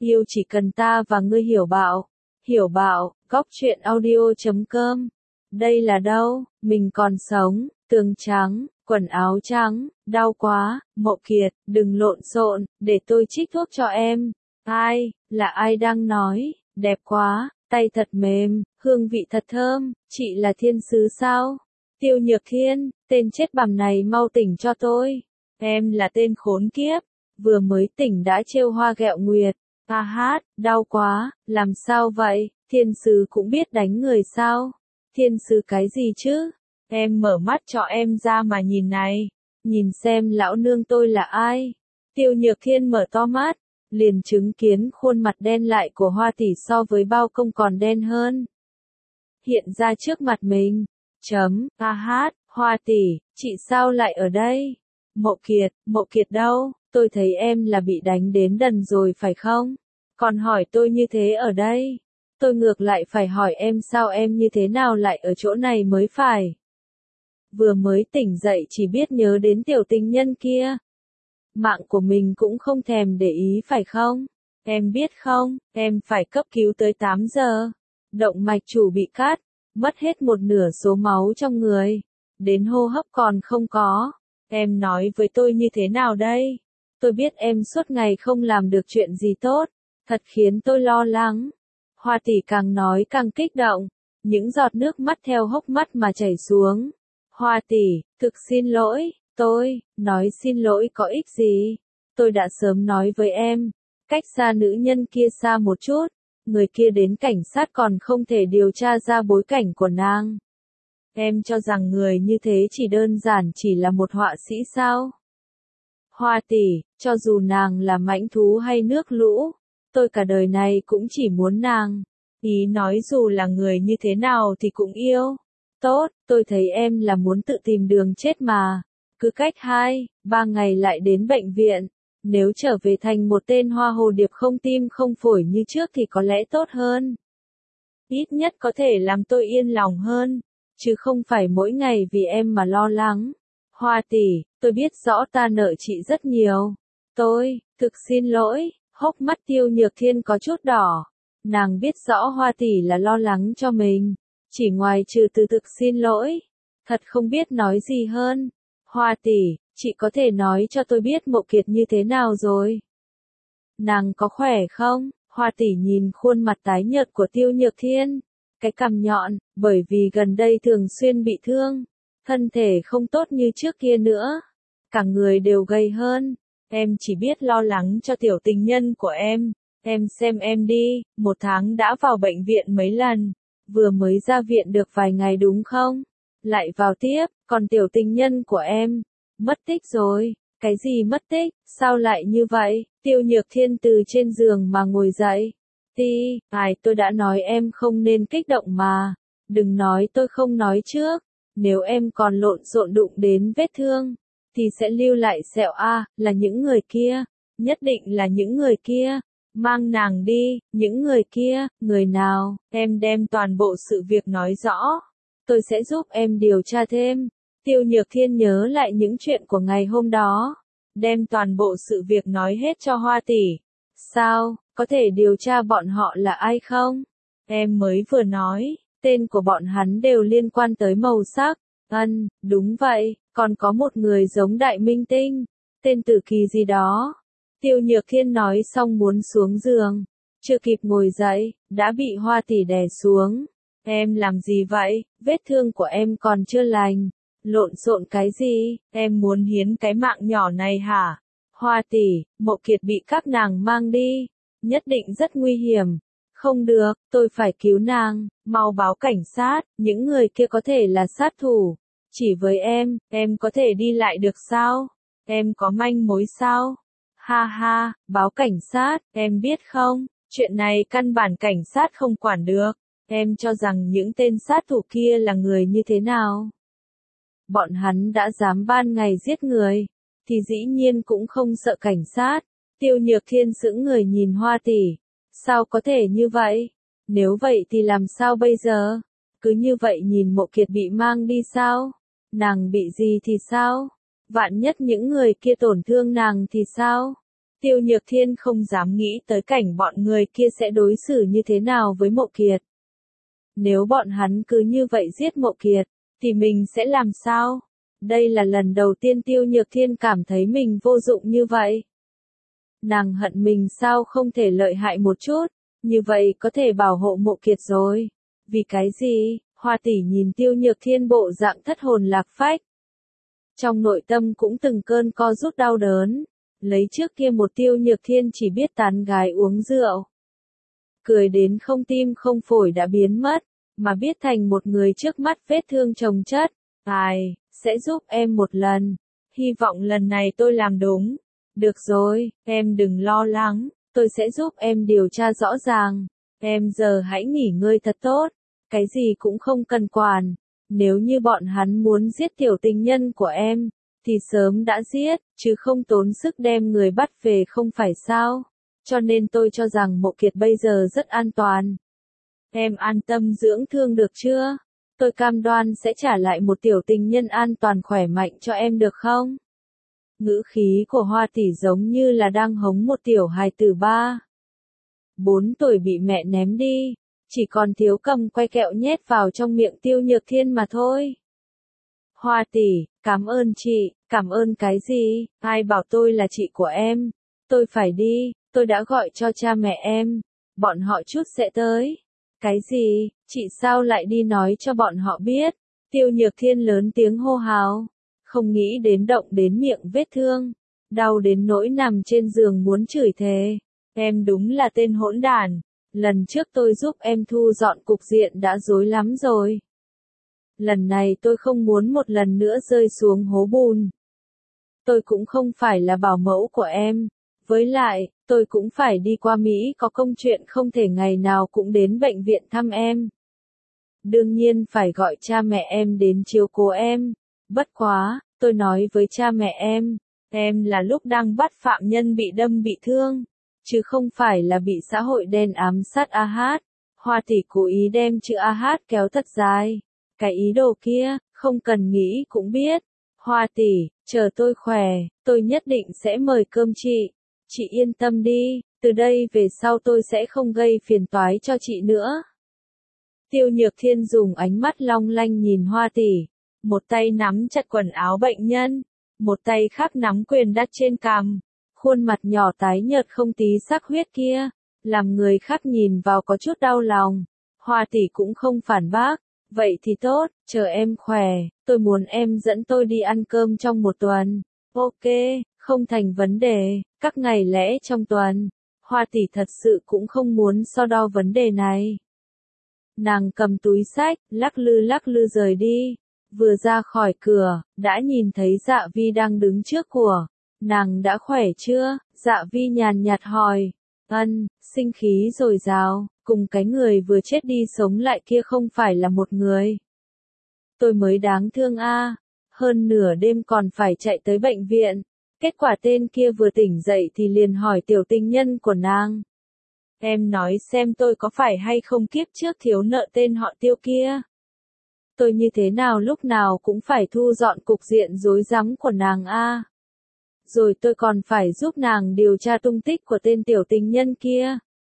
Yêu chỉ cần ta và ngươi hiểu bảo. Hiểu bảo, góc truyện audio.com. Đây là đâu, mình còn sống, tường trắng, quần áo trắng, đau quá, Mộ Kiệt, đừng lộn xộn, để tôi trích thuốc cho em. Ai, là ai đang nói, đẹp quá, tay thật mềm, hương vị thật thơm, chị là thiên sứ sao? Tiêu Nhược Thiên, tên chết bằm này mau tỉnh cho tôi. Em là tên khốn kiếp, vừa mới tỉnh đã trêu hoa ghẹo nguyệt. A hát, đau quá, làm sao vậy, thiên sứ cũng biết đánh người sao? Thiên sứ cái gì chứ? Em mở mắt cho em ra mà nhìn này, nhìn xem lão nương tôi là ai? Tiêu Nhược Thiên mở to mắt, liền chứng kiến khuôn mặt đen lại của Hoa tỷ so với bao công còn đen hơn. Hiện ra trước mặt mình. A hát, Hoa tỷ, chị sao lại ở đây? Mộ Kiệt đâu? Tôi thấy em là bị đánh đến đần rồi phải không? Còn hỏi tôi như thế ở đây. Tôi ngược lại phải hỏi em sao em như thế nào lại ở chỗ này mới phải. Vừa mới tỉnh dậy chỉ biết nhớ đến tiểu tình nhân kia. Mạng của mình cũng không thèm để ý phải không? Em biết không, em phải cấp cứu tới 8 giờ. Động mạch chủ bị cắt, mất hết một nửa số máu trong người. Đến hô hấp còn không có. Em nói với tôi như thế nào đây? Tôi biết em suốt ngày không làm được chuyện gì tốt. Thật khiến tôi lo lắng. Hoa tỷ càng nói càng kích động. Những giọt nước mắt theo hốc mắt mà chảy xuống. Hoa tỷ, thực xin lỗi, nói xin lỗi có ích gì? Tôi đã sớm nói với em. Cách xa nữ nhân kia xa một chút. Người kia đến cảnh sát còn không thể điều tra ra bối cảnh của nàng. Em cho rằng người như thế chỉ đơn giản chỉ là một họa sĩ sao? Hoa tỷ, cho dù nàng là mãnh thú hay nước lũ, tôi cả đời này cũng chỉ muốn nàng. Ý nói dù là người như thế nào thì cũng yêu. Tốt, tôi thấy em là muốn tự tìm đường chết mà. Cứ cách 2-3 ngày lại đến bệnh viện. Nếu trở về thành một tên hoa hồ điệp không tim không phổi như trước thì có lẽ tốt hơn. Ít nhất có thể làm tôi yên lòng hơn. Chứ không phải mỗi ngày vì em mà lo lắng. Hoa tỷ, tôi biết rõ ta nợ chị rất nhiều. Tôi, thực xin lỗi, hốc mắt Tiêu Nhược Thiên có chút đỏ. Nàng biết rõ Hoa tỷ là lo lắng cho mình. Chỉ ngoài trừ từ thực xin lỗi. Thật không biết nói gì hơn. Hoa tỷ, chị có thể nói cho tôi biết Mộ Kiệt như thế nào rồi? Nàng có khỏe không? Hoa tỷ nhìn khuôn mặt tái nhợt của Tiêu Nhược Thiên. Cái cằm nhọn, bởi vì gần đây thường xuyên bị thương. Thân thể không tốt như trước kia nữa. Cả người đều gầy hơn. Em chỉ biết lo lắng cho tiểu tình nhân của em. Em xem em đi, 1 tháng đã vào bệnh viện mấy lần. Vừa mới ra viện được vài ngày đúng không? Lại vào tiếp, còn tiểu tình nhân của em. Mất tích rồi. Cái gì mất tích, sao lại như vậy? Tiêu Nhược Thiên từ trên giường mà ngồi dậy. Tôi đã nói em không nên kích động mà. Đừng nói tôi không nói trước. Nếu em còn lộn xộn đụng đến vết thương, thì sẽ lưu lại sẹo là những người kia. Nhất định là những người kia. Mang nàng đi, những người kia, người nào, em đem toàn bộ sự việc nói rõ. Tôi sẽ giúp em điều tra thêm. Tiêu Nhược Thiên nhớ lại những chuyện của ngày hôm đó. Đem toàn bộ sự việc nói hết cho Hoa tỷ. Sao, có thể điều tra bọn họ là ai không? Em mới vừa nói, tên của bọn hắn đều liên quan tới màu sắc. Đúng vậy, còn có một người giống Đại Minh Tinh. Tên Tử Kỳ gì đó. Tiêu Nhược Thiên nói xong muốn xuống giường. Chưa kịp ngồi dậy, đã bị Hoa tỷ đè xuống. Em làm gì vậy? Vết thương của em còn chưa lành. Lộn xộn cái gì? Em muốn hiến cái mạng nhỏ này hả? Hoa tỷ, Mộ Kiệt bị các nàng mang đi. Nhất định rất nguy hiểm. Không được, tôi phải cứu nàng. Mau báo cảnh sát. Những người kia có thể là sát thủ. Chỉ với em có thể đi lại được sao? Em có manh mối sao? Ha ha, báo cảnh sát, em biết không? Chuyện này căn bản cảnh sát không quản được. Em cho rằng những tên sát thủ kia là người như thế nào? Bọn hắn đã dám ban ngày giết người, thì dĩ nhiên cũng không sợ cảnh sát. Tiêu Nhược Thiên sững người nhìn Hoa tỷ. Sao có thể như vậy? Nếu vậy thì làm sao bây giờ? Cứ như vậy nhìn Mộ Kiệt bị mang đi sao? Nàng bị gì thì sao? Vạn nhất những người kia tổn thương nàng thì sao? Tiêu Nhược Thiên không dám nghĩ tới cảnh bọn người kia sẽ đối xử như thế nào với Mộ Kiệt. Nếu bọn hắn cứ như vậy giết Mộ Kiệt, thì mình sẽ làm sao? Đây là lần đầu tiên Tiêu Nhược Thiên cảm thấy mình vô dụng như vậy. Nàng hận mình sao không thể lợi hại một chút, như vậy có thể bảo hộ Mộ Kiệt rồi. Vì cái gì? Hoa tỷ nhìn Tiêu Nhược Thiên bộ dạng thất hồn lạc phách. Trong nội tâm cũng từng cơn co rút đau đớn. Lấy trước kia một Tiêu Nhược Thiên chỉ biết tán gái uống rượu. Cười đến không tim không phổi đã biến mất, mà biết thành một người trước mắt vết thương chồng chất. Ai, sẽ giúp em một lần. Hy vọng lần này tôi làm đúng. Được rồi, em đừng lo lắng, tôi sẽ giúp em điều tra rõ ràng. Em giờ hãy nghỉ ngơi thật tốt, cái gì cũng không cần quản. Nếu như bọn hắn muốn giết tiểu tình nhân của em, thì sớm đã giết, chứ không tốn sức đem người bắt về không phải sao. Cho nên tôi cho rằng Mộ Kiệt bây giờ rất an toàn. Em an tâm dưỡng thương được chưa? Tôi cam đoan sẽ trả lại một tiểu tình nhân an toàn khỏe mạnh cho em được không? Ngữ khí của Hoa tỷ giống như là đang hống một tiểu hài tử 4 tuổi bị mẹ ném đi, chỉ còn thiếu cầm quay kẹo nhét vào trong miệng Tiêu Nhược Thiên mà thôi. Hoa tỷ, cảm ơn chị, cảm ơn cái gì? Ai bảo tôi là chị của em? Tôi phải đi, tôi đã gọi cho cha mẹ em, bọn họ chút sẽ tới. Cái gì? Chị sao lại đi nói cho bọn họ biết? Tiêu Nhược Thiên lớn tiếng hô hào, không nghĩ đến động đến miệng vết thương, đau đến nỗi nằm trên giường muốn chửi thề. Em đúng là tên hỗn đản, lần trước tôi giúp em thu dọn cục diện đã rối lắm rồi. Lần này tôi không muốn một lần nữa rơi xuống hố bùn. Tôi cũng không phải là bảo mẫu của em, với lại, tôi cũng phải đi qua Mỹ có công chuyện không thể ngày nào cũng đến bệnh viện thăm em. Đương nhiên phải gọi cha mẹ em đến chiếu cố em. Bất quá, tôi nói với cha mẹ em là lúc đang bắt phạm nhân bị đâm bị thương, chứ không phải là bị xã hội đen ám sát A-hát. Hoa tỷ cố ý đem chữ A-hát kéo thật dài. Cái ý đồ kia, không cần nghĩ cũng biết. Hoa tỷ, chờ tôi khỏe, tôi nhất định sẽ mời cơm chị. Chị yên tâm đi, từ đây về sau tôi sẽ không gây phiền toái cho chị nữa. Tiêu Nhược Thiên dùng ánh mắt long lanh nhìn Hoa tỷ, một tay nắm chặt quần áo bệnh nhân, một tay khác nắm quyền đặt trên cằm, khuôn mặt nhỏ tái nhợt không tí sắc huyết kia, làm người khác nhìn vào có chút đau lòng. Hoa tỷ cũng không phản bác, vậy thì tốt, chờ em khỏe, tôi muốn em dẫn tôi đi ăn cơm trong một tuần. Ok, không thành vấn đề, các ngày lễ trong tuần. Hoa tỷ thật sự cũng không muốn so đo vấn đề này. Nàng cầm túi xách, lắc lư rời đi. Vừa ra khỏi cửa, đã nhìn thấy Dạ Vi đang đứng trước của. Nàng đã khỏe chưa? Dạ Vi nhàn nhạt hỏi. Ân, sinh khí dồi dào, cùng cái người vừa chết đi sống lại kia không phải là một người. Tôi mới đáng thương a, hơn nửa đêm còn phải chạy tới bệnh viện. Kết quả tên kia vừa tỉnh dậy thì liền hỏi tiểu tình nhân của nàng. Em nói xem tôi có phải hay không kiếp trước thiếu nợ tên họ Tiêu kia. Tôi như thế nào lúc nào cũng phải thu dọn cục diện rối rắm của nàng a. Rồi tôi còn phải giúp nàng điều tra tung tích của tên tiểu tình nhân kia.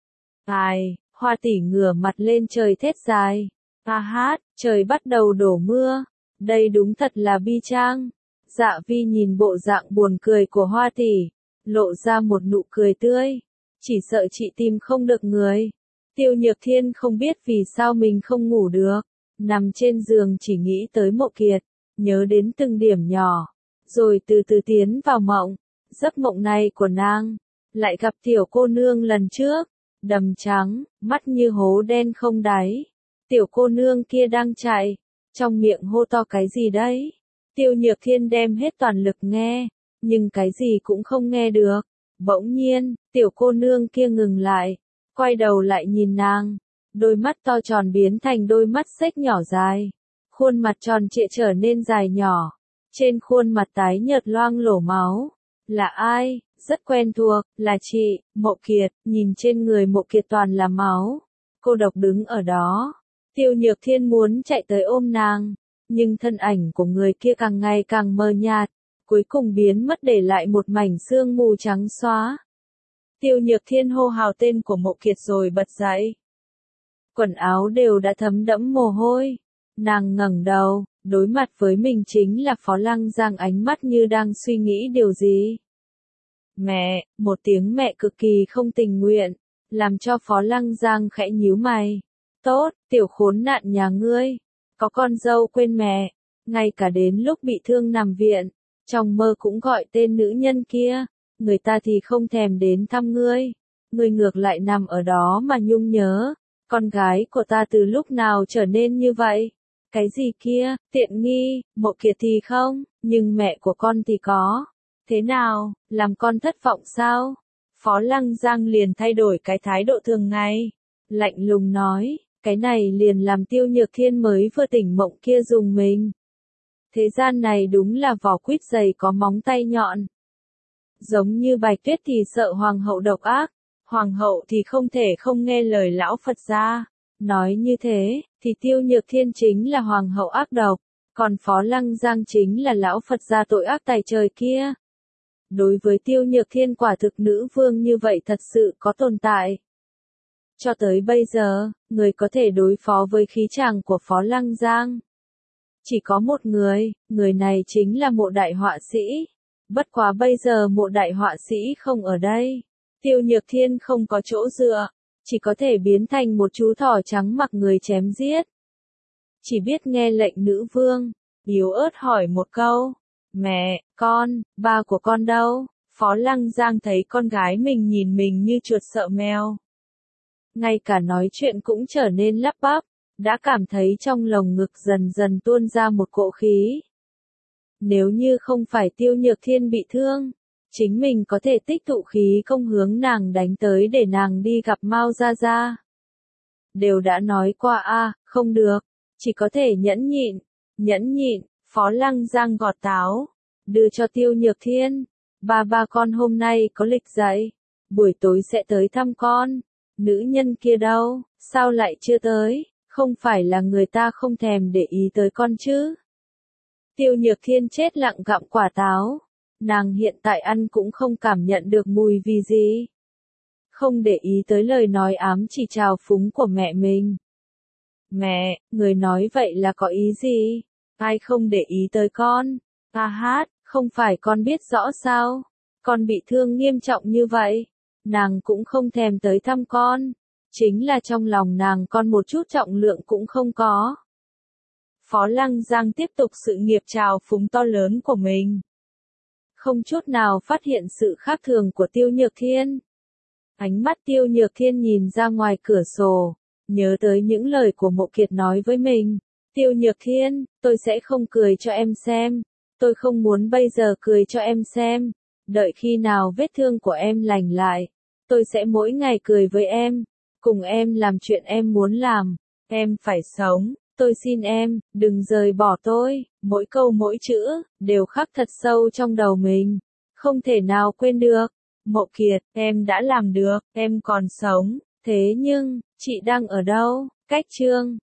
Ai, Hoa tỷ ngửa mặt lên trời thét dài. Hát, trời bắt đầu đổ mưa. Đây đúng thật là bi trang. Dạ Vi nhìn bộ dạng buồn cười của Hoa tỷ, lộ ra một nụ cười tươi. Chỉ sợ chị tìm không được người. Tiêu Nhược Thiên không biết vì sao mình không ngủ được. Nằm trên giường chỉ nghĩ tới Mộ Kiệt, nhớ đến từng điểm nhỏ, rồi từ từ tiến vào mộng. Giấc mộng này của nàng, lại gặp tiểu cô nương lần trước, đầm trắng, mắt như hố đen không đáy. Tiểu cô nương kia đang chạy, trong miệng hô to cái gì đấy. Tiêu Nhược Thiên đem hết toàn lực nghe, nhưng cái gì cũng không nghe được. Bỗng nhiên, tiểu cô nương kia ngừng lại, quay đầu lại nhìn nàng. Đôi mắt to tròn biến thành đôi mắt xếch nhỏ dài. Khuôn mặt tròn trịa trở nên dài nhỏ. Trên khuôn mặt tái nhợt loang lổ máu. Là ai? Rất quen thuộc, là chị, Mộ Kiệt. Nhìn trên người Mộ Kiệt toàn là máu. Cô độc đứng ở đó. Tiêu Nhược Thiên muốn chạy tới ôm nàng. Nhưng thân ảnh của người kia càng ngày càng mờ nhạt. Cuối cùng biến mất để lại một mảnh sương mù trắng xóa. Tiêu Nhược Thiên hô hào tên của Mộ Kiệt rồi bật dậy. Quần áo đều đã thấm đẫm mồ hôi. Nàng ngẩng đầu, đối mặt với mình chính là Phó Lăng Giang, ánh mắt như đang suy nghĩ điều gì. Mẹ, một tiếng mẹ cực kỳ không tình nguyện, làm cho Phó Lăng Giang khẽ nhíu mày. Tốt, tiểu khốn nạn nhà ngươi, có con dâu quên mẹ, ngay cả đến lúc bị thương nằm viện, trong mơ cũng gọi tên nữ nhân kia, người ta thì không thèm đến thăm ngươi, ngươi ngược lại nằm ở đó mà nhung nhớ, con gái của ta từ lúc nào trở nên như vậy? Cái gì kia, tiện nghi, Mộ Kiệt thì không, nhưng mẹ của con thì có. Thế nào, làm con thất vọng sao? Phó Lăng Giang liền thay đổi cái thái độ thường ngày, lạnh lùng nói, cái này liền làm Tiêu Nhược Thiên mới vừa tỉnh mộng kia dùng mình. Thế gian này đúng là vỏ quýt dày có móng tay nhọn. Giống như Bạch Tuyết thì sợ hoàng hậu độc ác, hoàng hậu thì không thể không nghe lời lão Phật gia. Nói như thế, thì Tiêu Nhược Thiên chính là hoàng hậu ác độc, còn Phó Lăng Giang chính là lão Phật gia tội ác tày trời kia. Đối với Tiêu Nhược Thiên quả thực nữ vương như vậy thật sự có tồn tại. Cho tới bây giờ, người có thể đối phó với khí chàng của Phó Lăng Giang. Chỉ có một người này chính là Mộ đại họa sĩ. Bất quá bây giờ Mộ đại họa sĩ không ở đây. Tiêu Nhược Thiên không có chỗ dựa, chỉ có thể biến thành một chú thỏ trắng mặc người chém giết. Chỉ biết nghe lệnh nữ vương, yếu ớt hỏi một câu. Mẹ, con, ba của con đâu? Phó Lăng Giang thấy con gái mình nhìn mình như chuột sợ mèo. Ngay cả nói chuyện cũng trở nên lắp bắp, đã cảm thấy trong lồng ngực dần dần tuôn ra một cỗ khí. Nếu như không phải Tiêu Nhược Thiên bị thương, chính mình có thể tích tụ khí công hướng nàng đánh tới để nàng đi gặp Mao Gia Gia. Đều đã nói qua không được, chỉ có thể nhẫn nhịn, Phó Lăng Giang gọt táo, đưa cho Tiêu Nhược Thiên. Ba con hôm nay có lịch dạy, buổi tối sẽ tới thăm con. Nữ nhân kia đâu, sao lại chưa tới, không phải là người ta không thèm để ý tới con chứ? Tiêu Nhược Thiên chết lặng gặm quả táo, nàng hiện tại ăn cũng không cảm nhận được mùi vì gì. Không để ý tới lời nói ám chỉ trào phúng của mẹ mình. Mẹ, người nói vậy là có ý gì? Ai không để ý tới con? Không phải con biết rõ sao? Con bị thương nghiêm trọng như vậy, nàng cũng không thèm tới thăm con. Chính là trong lòng nàng con một chút trọng lượng cũng không có. Phó Lăng Giang tiếp tục sự nghiệp trào phúng to lớn của mình. Không chút nào phát hiện sự khác thường của Tiêu Nhược Thiên. Ánh mắt Tiêu Nhược Thiên nhìn ra ngoài cửa sổ, nhớ tới những lời của Mộ Kiệt nói với mình. Tiêu Nhược Thiên, tôi sẽ không cười cho em xem. Tôi không muốn bây giờ cười cho em xem. Đợi khi nào vết thương của em lành lại, tôi sẽ mỗi ngày cười với em, cùng em làm chuyện em muốn làm. Em phải sống, tôi xin em, đừng rời bỏ tôi. Mỗi câu mỗi chữ, đều khắc thật sâu trong đầu mình. Không thể nào quên được. Mộ Kiệt, em đã làm được, em còn sống. Thế nhưng, chị đang ở đâu? Cách chương